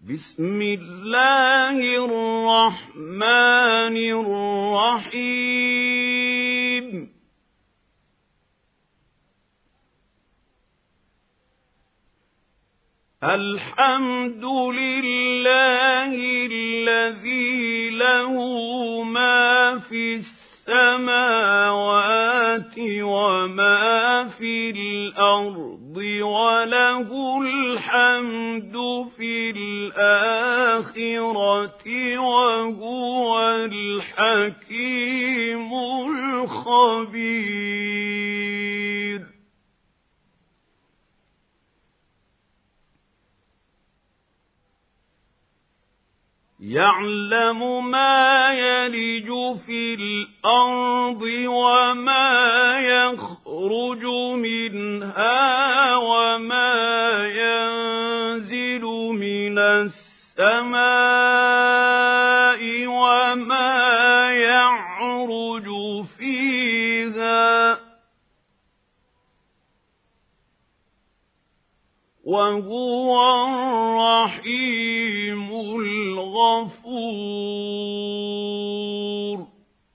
بسم الله الرحمن الرحيم الحمد لله الذي له ما في السماوات وما في الأرض وله الحمد في الآخرة وهو الحكيم الخبير يعلم ما يلج في الأرض وما يخرج منها وما ينزل من السماء وما يعرج فيها وهو الرحيم الغفور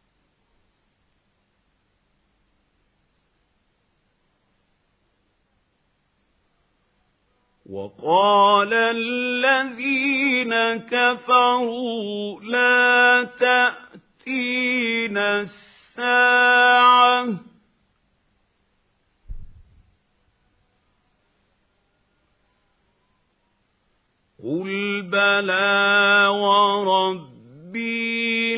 وقال الذين كفروا لا تأتينا الساعة قل بلى وربي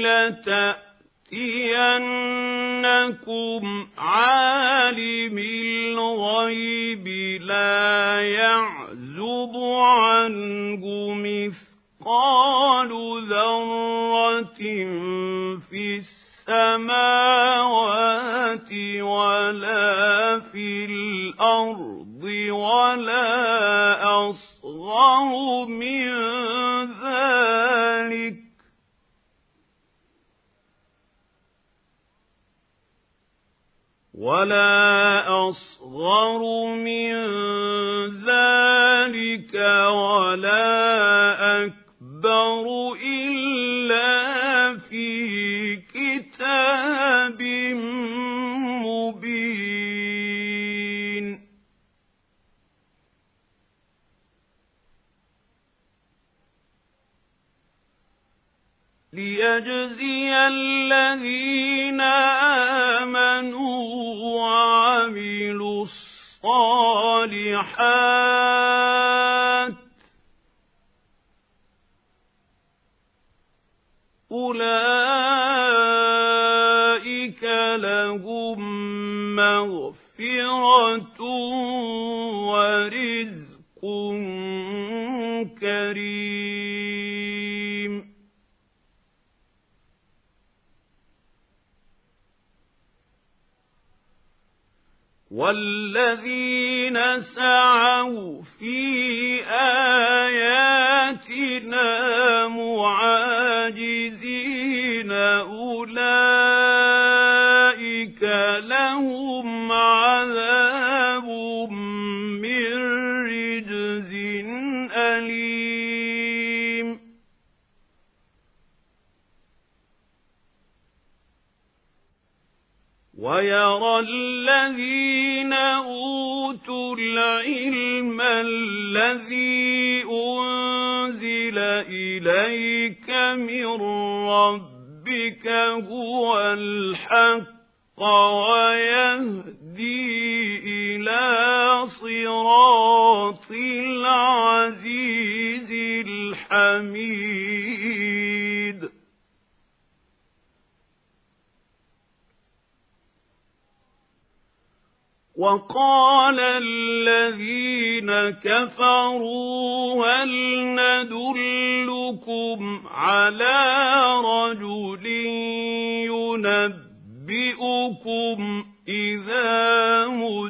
لتأتينكم عالم الغيب لا يعزب عنه مثقال ذرة في السماوات ولا في الأرض ولا أصغر من ذلك ولا أكبر إلا في كتاب مبين ليجزي الذين آمنوا وعملوا الصالحات أولئك لهم مغفرة ورزق كريم والذين سعوا في آياتنا معاجزين أولئك لهم عذاب من رجز أليم ويرى الذين أوتوا العلم الذي أنزل إليك من ربك هو الحق ويهدي إلى صراط العزيز الحميد وقال الذين كفروا هل ندلكم على رجل ينبئكم إذا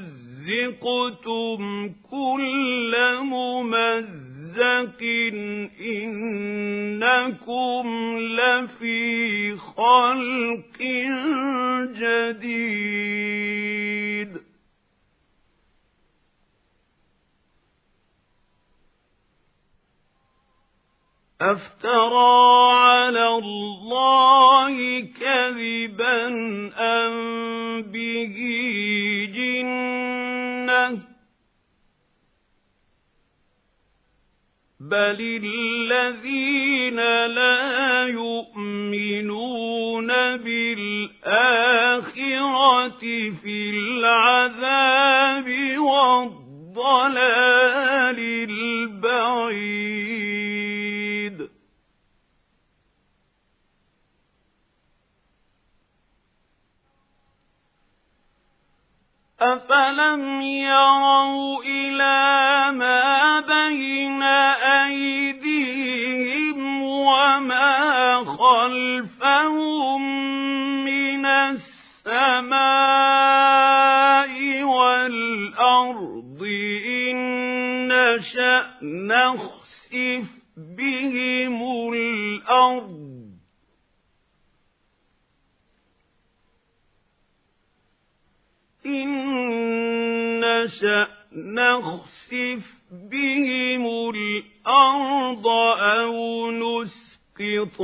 مزقتم كل ممزق إنكم لفي خلق جديد أفترى على الله كذبا أم به جنة بل الذين لا يؤمنون بالآخرة في العذاب والضلال البعيد أفلم يروا إلى ما بين أيديهم وما خلفهم من السماء والأرض إن نشأ نخسف بهم الأرض إن نشأ نخسف بهم الأرض أو نسقط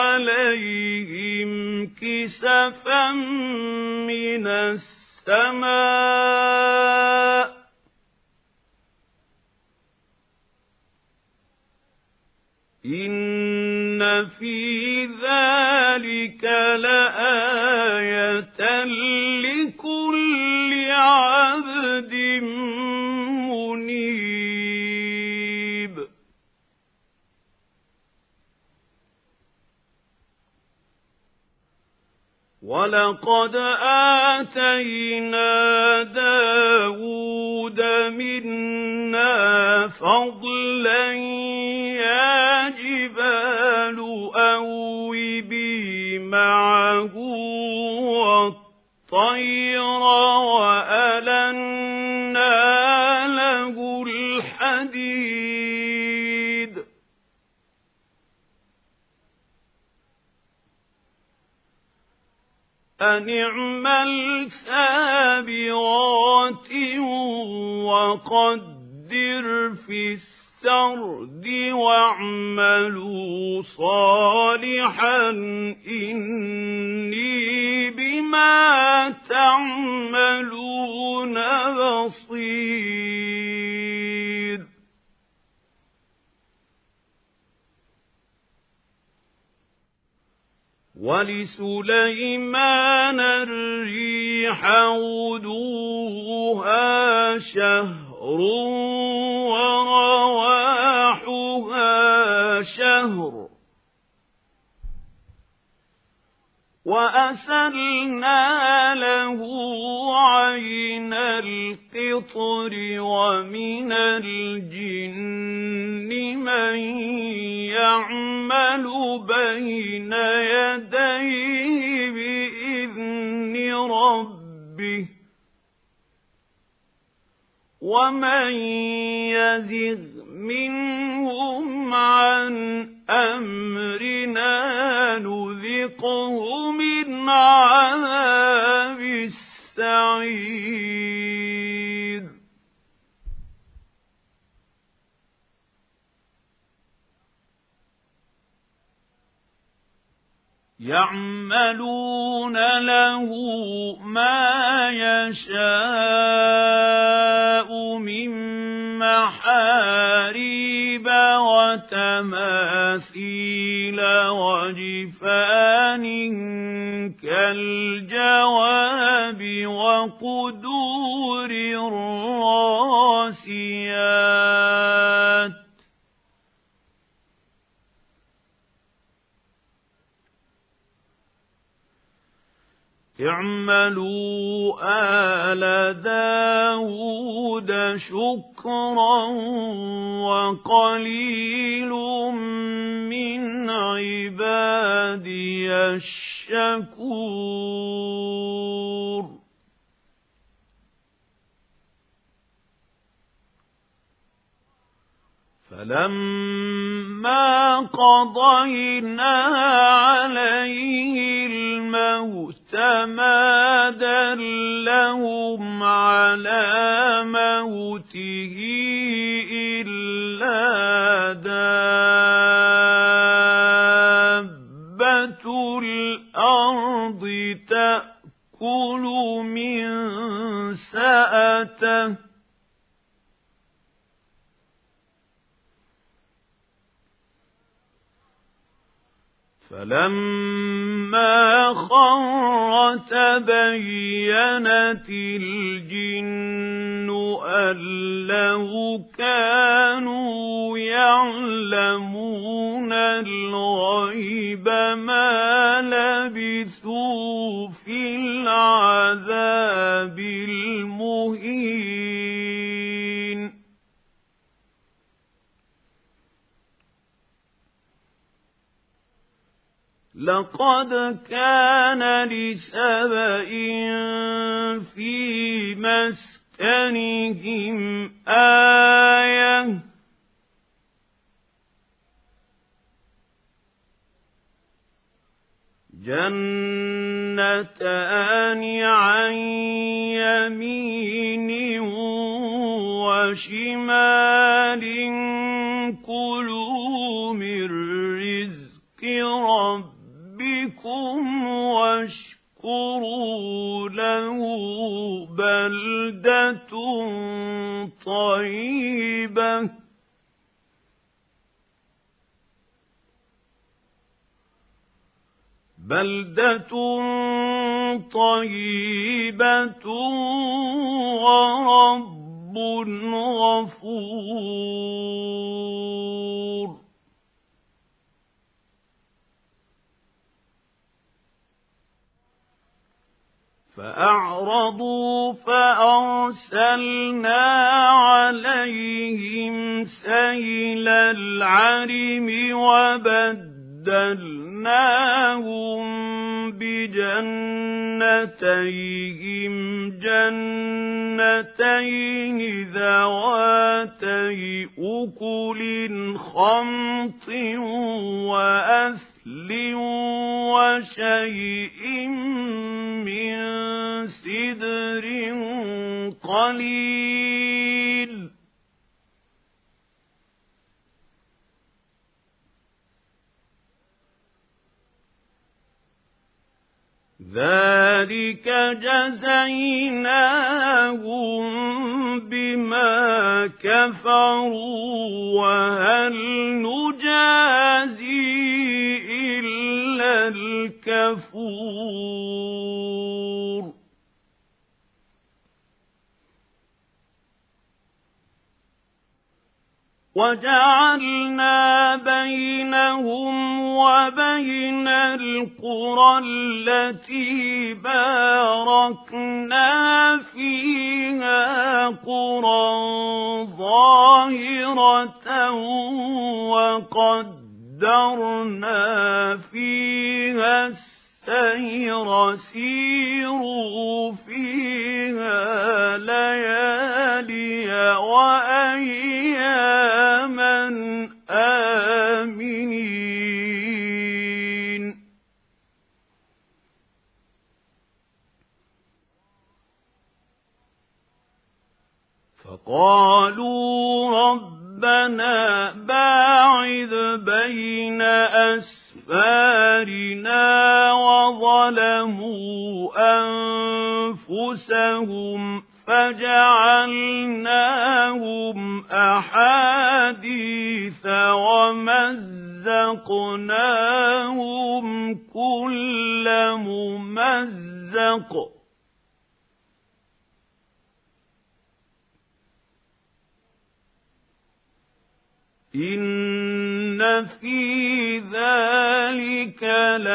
عليهم كسفا من السماء إن في ذلك لآية لكل عبد منيب ولقد آتينا داود منا فضلا يا جبال أوبي معه والطير وألنا له الحديد أن اعمل سابغات وقدر في السرد واعملوا صالحا إني بما تعملون بصير ولسليمان الريح غدوها شهر ورواحها شهر وأسلنا له عين القطر ومن الجن من يعمل بين يديه بإذن ربه ومن يزغ منهم عن أمرنا نذقه من عذاب السعير يعملون له ما يشاء من محاريب وتماثيل وجفان كالجواب وقدور الراسيات اعملوا آل داود شكرا وقليل من عبادي الشكور فلما قضينا عليه الموت ما دلهم على موته إلا دابة فَلَمَّا خَرَّ تَبَيَّنَتِ الْجِنُّ أَن لَّوْ كَانُوا يَعْلَمُونَ الْغَيْبَ مَا لَبِثُوا فِي الْعَذَابِ الْمُهِينِ لَقَدْ كَانَ لِسَبَإٍ فِي مَسْكَنِهِمْ آيَةٌ جَنَّتَانِ عَن يَمِينٍ وَشِمَالٍ كُلُوا مِن رِّزْقِ رَبِّكُمْ وَاشْكُرُوا لَهُ بَلْدَةٌ طَيِّبَةٌ وَرَبٌّ غَفُورٌ فَأَعْرَضُوا فَأَرْسَلْنَا عَلَيْهِمْ سَيْلَ الْعَرِمِ وَبَدَّلْنَاهُم بِجَنَّتَيْهِمْ جَنَّتَيْنِ ذَوَاتَيْ أُكُلٍ خَمْطٍ وَأَثْلٍ وَشَيْءٍ مِّن سِدْرٍ قَلِيلٍ ذَلِكَ جَزَيْنَاهُم بِمَا كَفَرُوا وَهَلْ نُجَازِي إِلَّا الْكَفُورَ وَجَعَلْنَا بَيْنَهُمْ وَبَيْنَ الْقُرَى الَّتِي بَارَكْنَا فِيهَا قُرًى ظَاهِرَةً وَقَدَّرْنَا فِيهَا السَّيْرَ سِيرُوا فِيهَا لَيَالِيَ وَأَيَّامًا آمِنِينَ فَقَالُوا رَبَّنَا بَاعِدْ بَيْنَ أَسْفَارِنَا وَظَلَمُوا أَنفُسَهُمْ فَجَعَلْنَاهُمْ أَحَادِيثَ وَمَزَّقْنَاهُمْ كُلَّ مُمَزَّقٍ إِنَّ فِي ذَلِكَ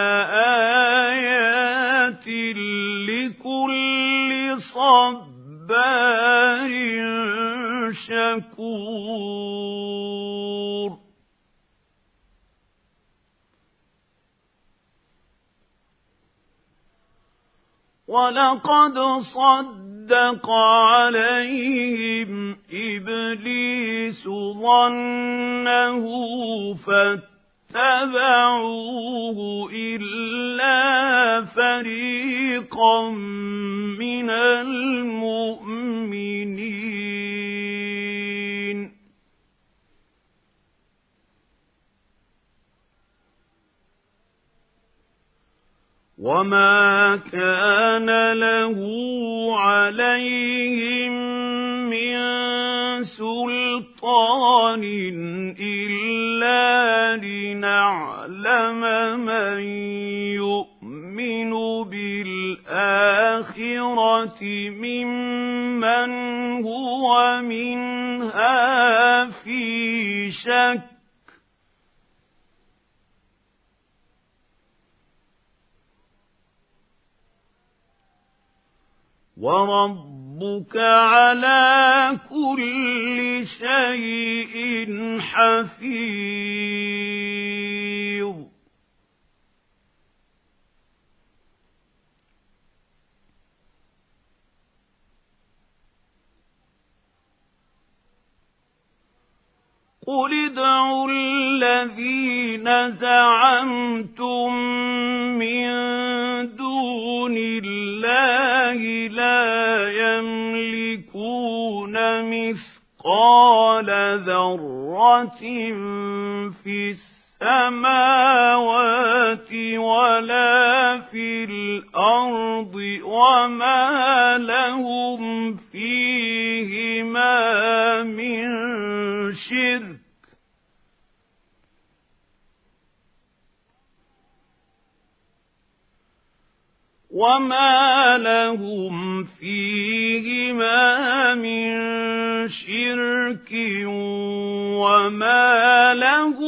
لَآيَاتٍ لِكُلِّ صَبَّارٍ شَكُورٍ وَلَقَدْ صَدَّقَ عَلَيْهِمْ إِبْلِيسُ ظَنَّهُ فَاتَّبَعُوهُ إِلَّا فَرِيقًا مِّنَ الْمُؤْمِنِينَ وَمَا كَانَ لَهُ عَلَيْهِم مِّن سُلْطَانٍ إِلَّا لِنَعْلَمَ مَن منها في شك وربك على كل شيء حفيظ قل ادعوا الذين زعمتم من دون الله لا يملكون مثقال ذرة في السماوات ولا في الأرض وما لهم فيهما من شرك وما لهم فيهما من شرك وما له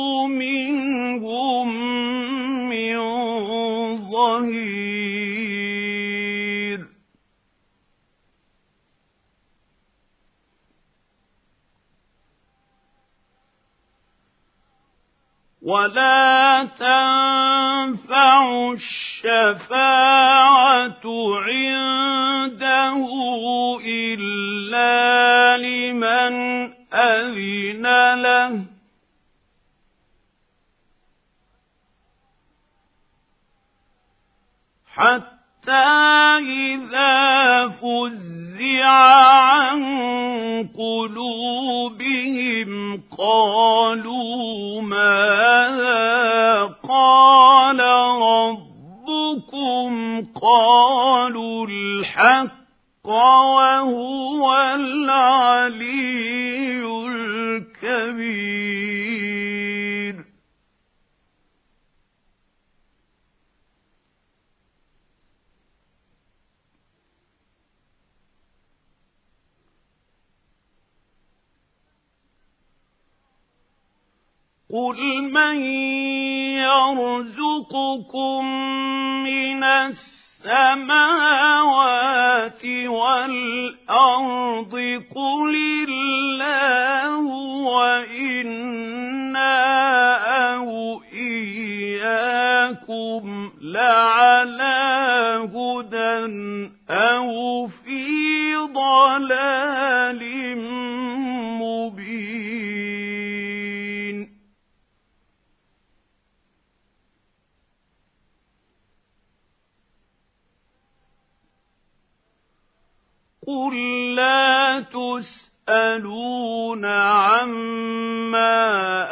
منهم من ظهير ولا تنفع الشفاعة عنده إلا لمن أذن له حتى إذا فزع عن قلوبهم قالوا ماذا قال ربكم قالوا الحق وهو العلي الكبير قل من يرزقكم من السماوات والأرض قل الله وإنا أو إياكم لعلى هدى أو في ضلال مبين قل لا تسألون عما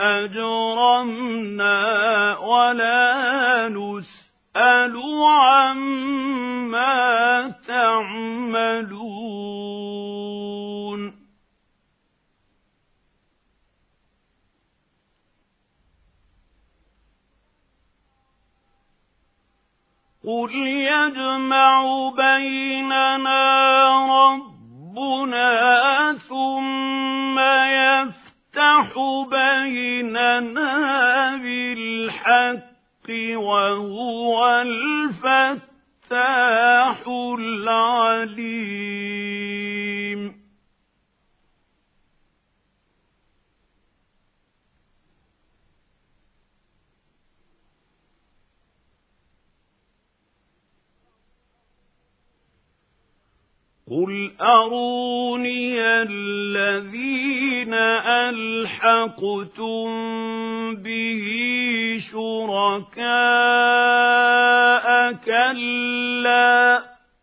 أجرمنا ولا نسأل عما تعملون قل يجمع بيننا ربنا ثم يفتح بيننا بالحق وهو الفتاح العليم قل أروني الذين ألحقتم به شركاء كلا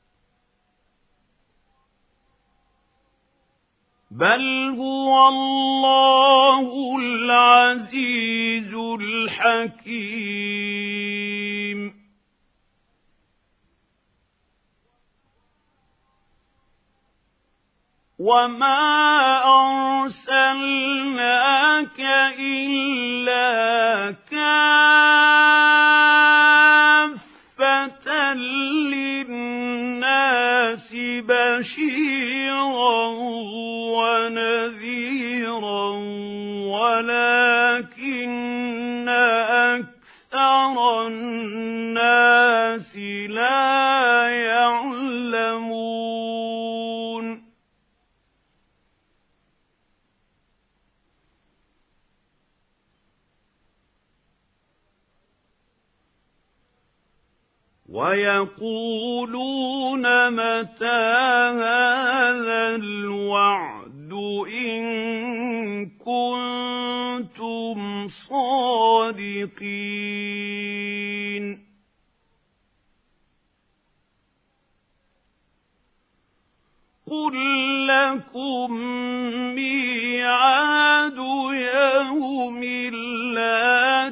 بل هو الله العزيز الحكيم وما أرسلناك إلا كافة للناس بشيرا ونذيرا كثيرا ولكن أكثر الناس لا يعلمون ويقولون متى هذا الوعد إن كنتم صادقين قل لكم ميعاد يوم لا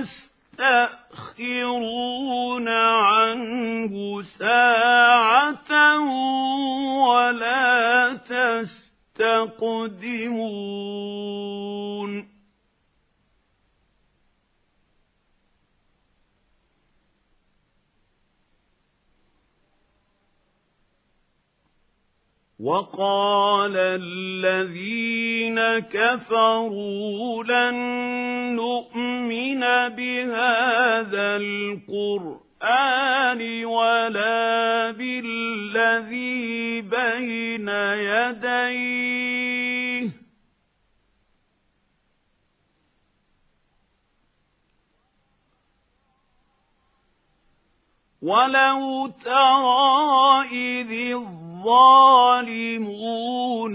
تستأخرون عنه ساعة ولا تستقدمون وقال الذين كفروا لن نؤمن بهذا القرآن ولا بالذي بين يديه ولو ترى إذ الظالمون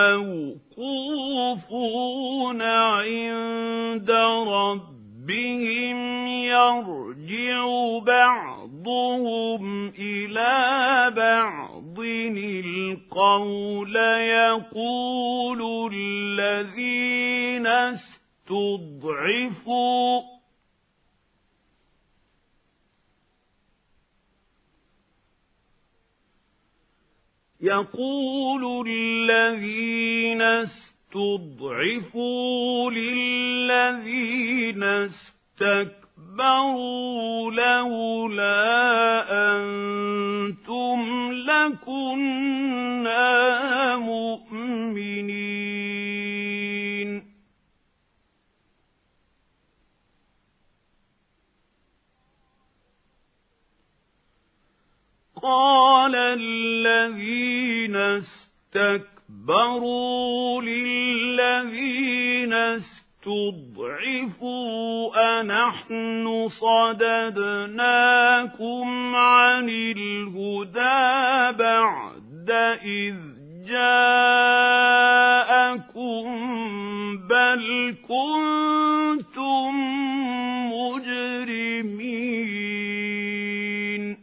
موقوفون عند ربهم يرجع بعضهم إلى بعض القول يقول الذين استضعفوا للذين استكبروا لولا أنتم لكنا مؤمنين قال الذين استكبروا للذين استضعفوا أنحن صددناكم عن الهدى بعد إذ جاءكم بل كنتم مجرمين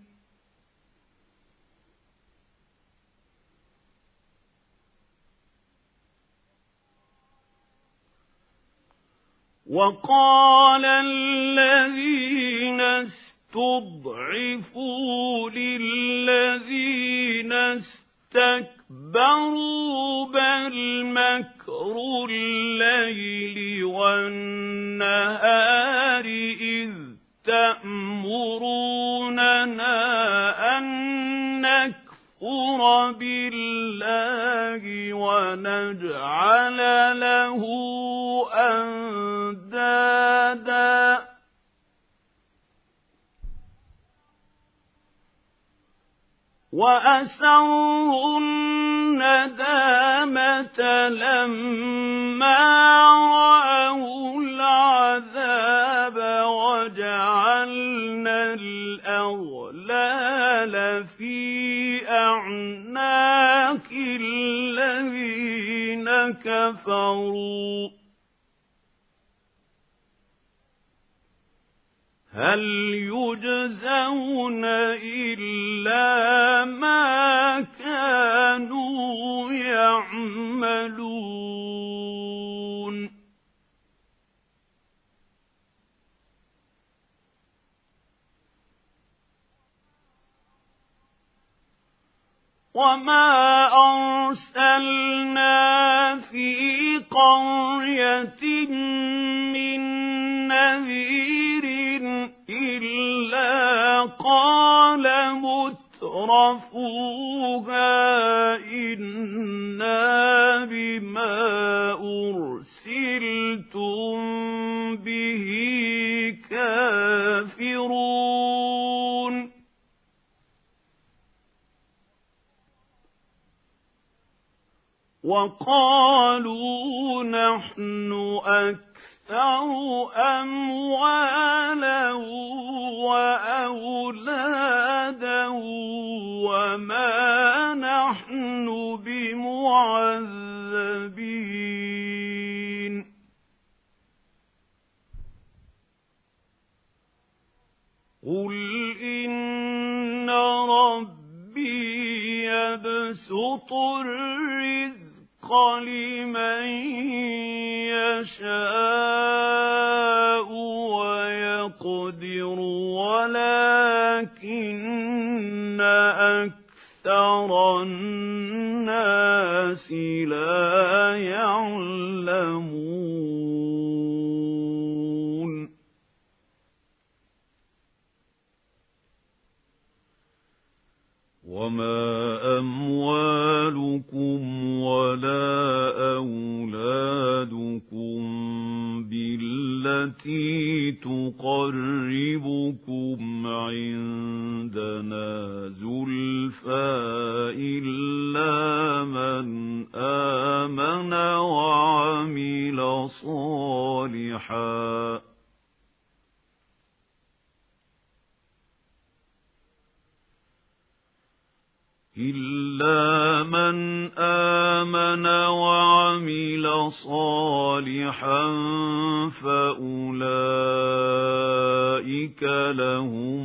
وقال الذين استضعفوا للذين استكبروا بل مكر الليل والنهار إذ تأمروننا أن نكفر بالله ونجعل له أندادا وأسروا الندامة لما رأوا العذاب وجعلنا الأغلال في أعناق الذين كفروا هل يجزون إلا ما كانوا يعملون وما أرسلنا في قرية من نذير إلا قال مترفوها إنا بما أُرْسِلْتُم بِهِ كَافِرُونَ وَقَالُوا نَحْنُ أَكْثَرُ أَمْوَالًا وَأَوْلَادًا وَمَا نَحْنُ بِمُعَذَّبِينَ قُلْ إِنَّ رَبِّي يَبْسُطُ الرِّزْقَ لِمَن يَشَاءُ وَيَقْدِرُ وَلَكِنَّ أَكْثَرَ النَّاسِ لَا يَعْلَمُونَ وَمَا أَمْوَالُكُمْ وَلَا أَوْلَادُكُمْ بِالَّتِي تُقَرِّبُكُمْ عِندَنَا زُلْفَىٰ إِلَّا مَنْ آمَنَ وَعَمِلَ صَالِحًا فَأُولَئِكَ لَهُمْ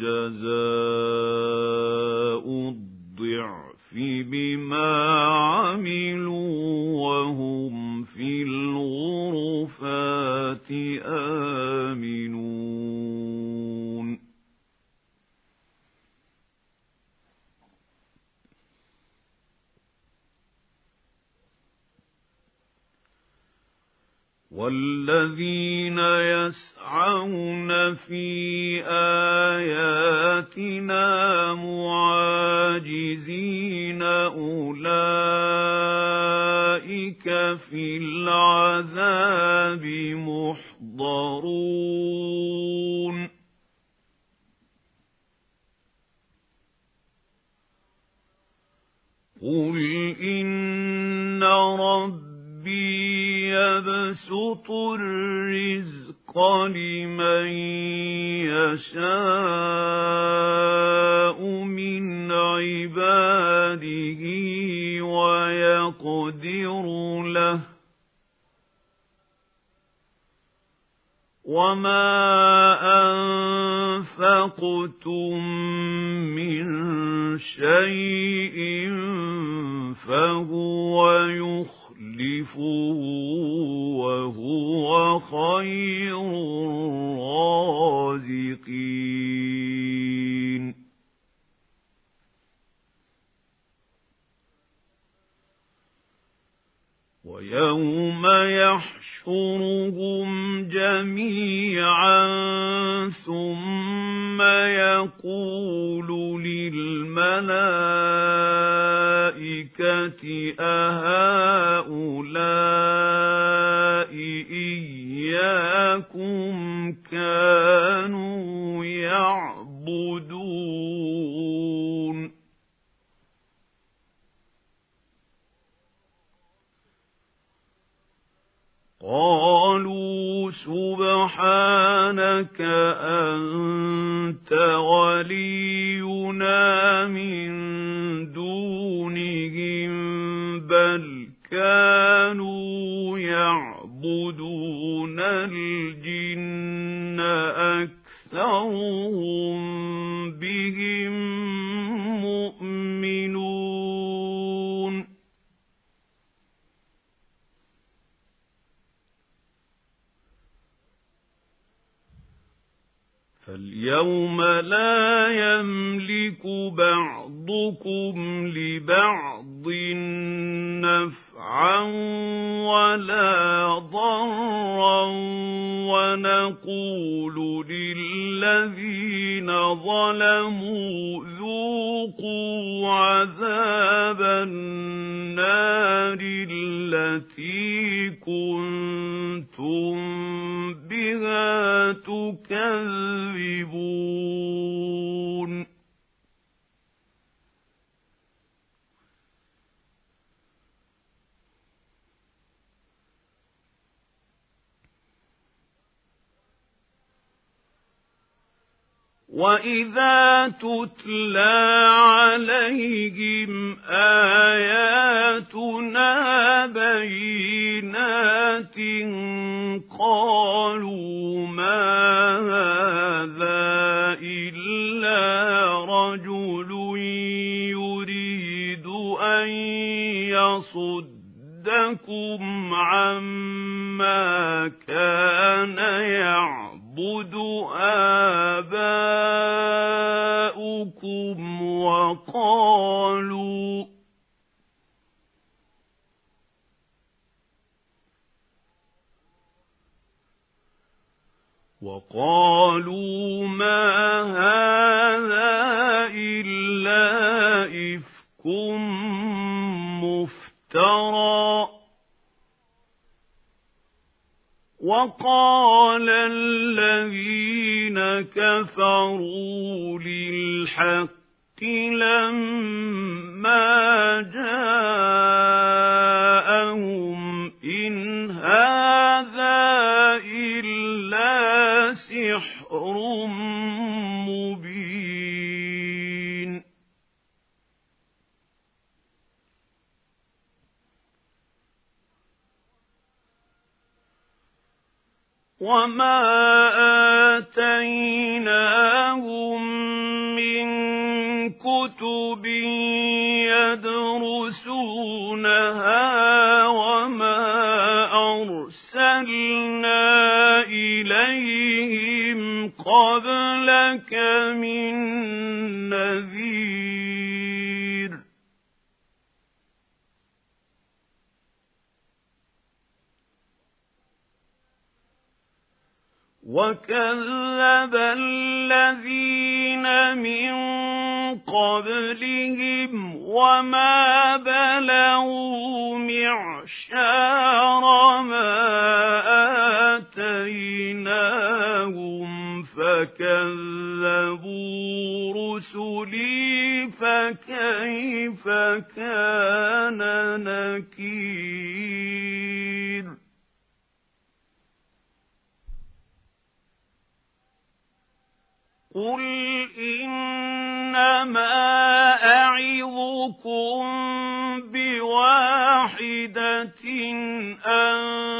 جَزَاءُ الضِّعْفِ بِمَا عَمِلُوا وَهُمْ فِي الْغُرُفَاتِ آمِنُونَ وَالَّذِينَ يَسْعَوْنَ فِي آيَاتِنَا مُعَاجِزِينَ أُولَئِكَ فِي الْعَذَابِ مُحْضَرُونَ قُلْ إِنَّ رَبِّي يَبْسُطُ الرِّزْقَ لِمَن يَشَاءُ مِنْ عِبَادِهِ وَيَقْدِرُ لَهُ وَمَا أَنفَقْتُم مِّن شَيْءٍ فَهُوَ يُخْلِفُهُ وَهُوَ خَيْرُ الرَّازِقِينَ وَيَوْمَ يَحْشُرُهُمْ جَمِيعًا ثُمَّ يَقُولُ لِلْمَلَائِكَةِ أَهَؤُلَاءِ إِيَّاكُمْ كَانُوا يَعْبُدُونَ قَالُوا سُبْحَانَكَ أَنْتَ وَلِيُّنَا مِنْ دُونِهِمْ بَلْ كَانُوا يَعْبُدُونَ الْجِنَّ أَكْثَرُهُم بِهِم مُؤْمِنُونَ فَالْيَوْمَ لَا يَمْلِكُ بَعْضُكُمْ لِبَعْضٍ الْأَرْضِ نَفْعًا وَلَا ضَرًّا وَنَقُولُ لِلَّذِينَ ظَلَمُوا ذُوقُوا عَذَابَ النَّارِ الَّتِي كُنتُم بِهَا تُكَذِّبُونَ وَإِذَا تُتْلَىٰ عَلَيْهِمْ آيَاتُنَا بَيِّنَاتٍ قَالُوا مَا هَٰذَا إِلَّا رَجُلٌ يُرِيدُ أَن يَصُدَّكُمْ عَمَّا كَانَ يَعْبُدُ آبَاؤُكُمْ وقالوا ما هذا إلا إفك مفترى وقال الذين كفروا للحق لما جاءهم إن هذا إلا سحر مبين وما آتيناهم من كتب يدرسونها وما أرسلنا إليهم قبلك من نذير وكذب الذين من قبلهم وما بلغوا معشار ما آتيناهم فكذبوا رسلي فكيف كان نكير قُلْ إِنَّمَا أَعِظُكُم بِوَاحِدَةٍ أَن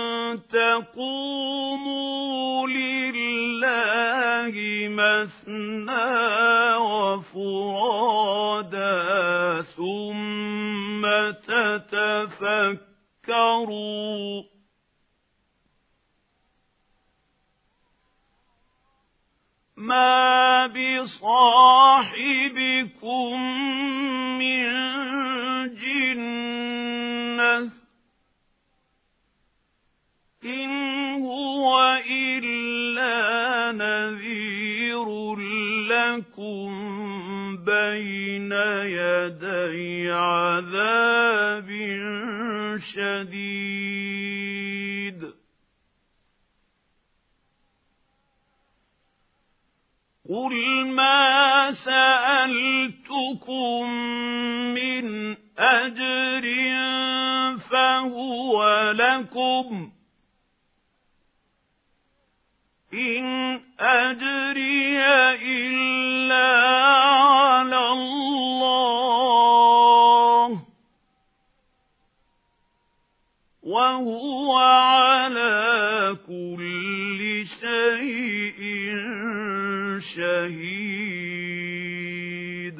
تَقُومُوا لِلَّهِ مَثْنَىٰ وَفُرَادَىٰ ثُمَّ تَتَفَكَّرُوا مَا بِصَاحِبِكُم مِّن جِنَّةٍ إِنْ هُوَ إِلَّا نَذِيرٌ لَّكُم بَيْنَ يَدَيْ عَذَابٍ شَدِيدٍ قُلْ مَا سَأَلْتُكُم مِّنْ أَجْرٍ فَهُوَ لَكُمْ إِنْ أَجْرِيَ إِلَّا عَلَى اللَّهِ وَهُوَ عَلَى كُلِّ شَيْءٍ شهيد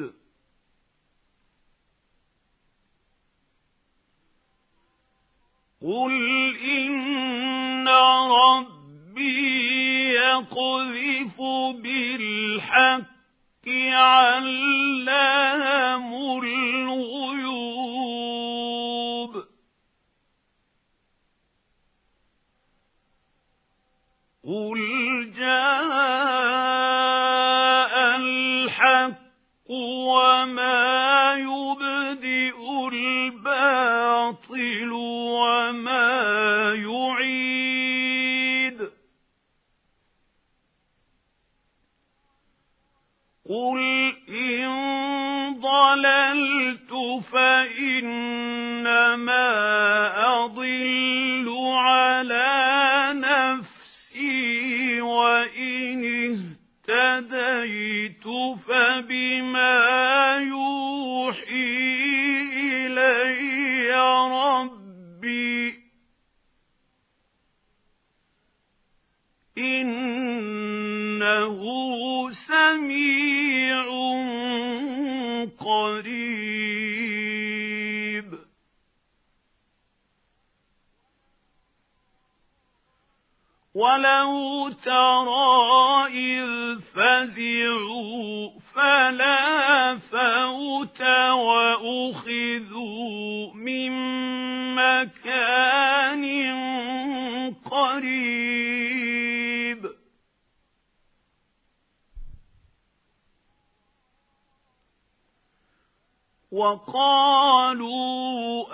قل إن ربي يقذف بالحق علام الغيوب قُلْ جَاءَ الْحَقُّ وَمَا يُبْدِئُ الْبَاطِلُ وَمَا يُعِيدُ قُلْ إِن ضَلَلْتُ فَإِنَّمَا أَضِلُّ عَلَى نَفْسِي وَإِنِ اهْتَدَيْتُ فَبِمَا يُوحِي إِلَيَّ رَبِّي إِنَّهُ سَمِيعٌ قَرِيبٌ وَلَوْ تَرَىٰ إِذْ فَزِعُوا فَلَا فَوْتَ وَأُخِذُوا مِن مَّكَانٍ قَرِيبٍ وَقَالُوا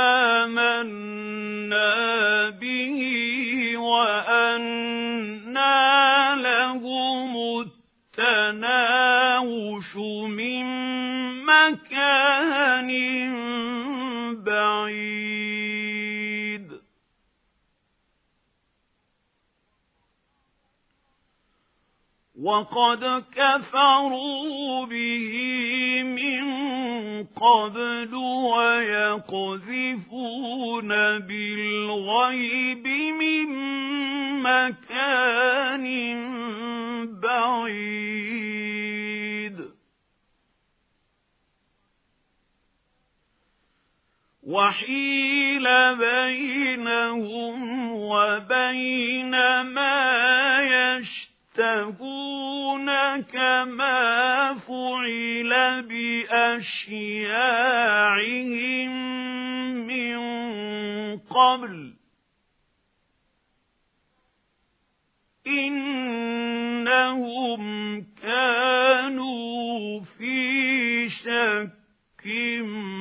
آمَنَّا بِهِ وَأَنَّىٰ لَهُمُ التَّنَاوُشُ مِن مَّكَانٍ بَعِيدٍ وَقَدْ كَفَرُوا بِهِ مِن قَبْلُ وَيَقْذِفُونَ بِالْغَيْبِ مِن مَّكَانٍ بَعِيدٍ وَحِيلَ بَيْنَهُمْ وَبَيْنَ مَا يَشْتَهُونَ كَمَا فُعِلَ بِأَشْيَاعِهِم مِّن قَبْلُ إِنَّهُمْ كَانُوا فِي شَكٍّ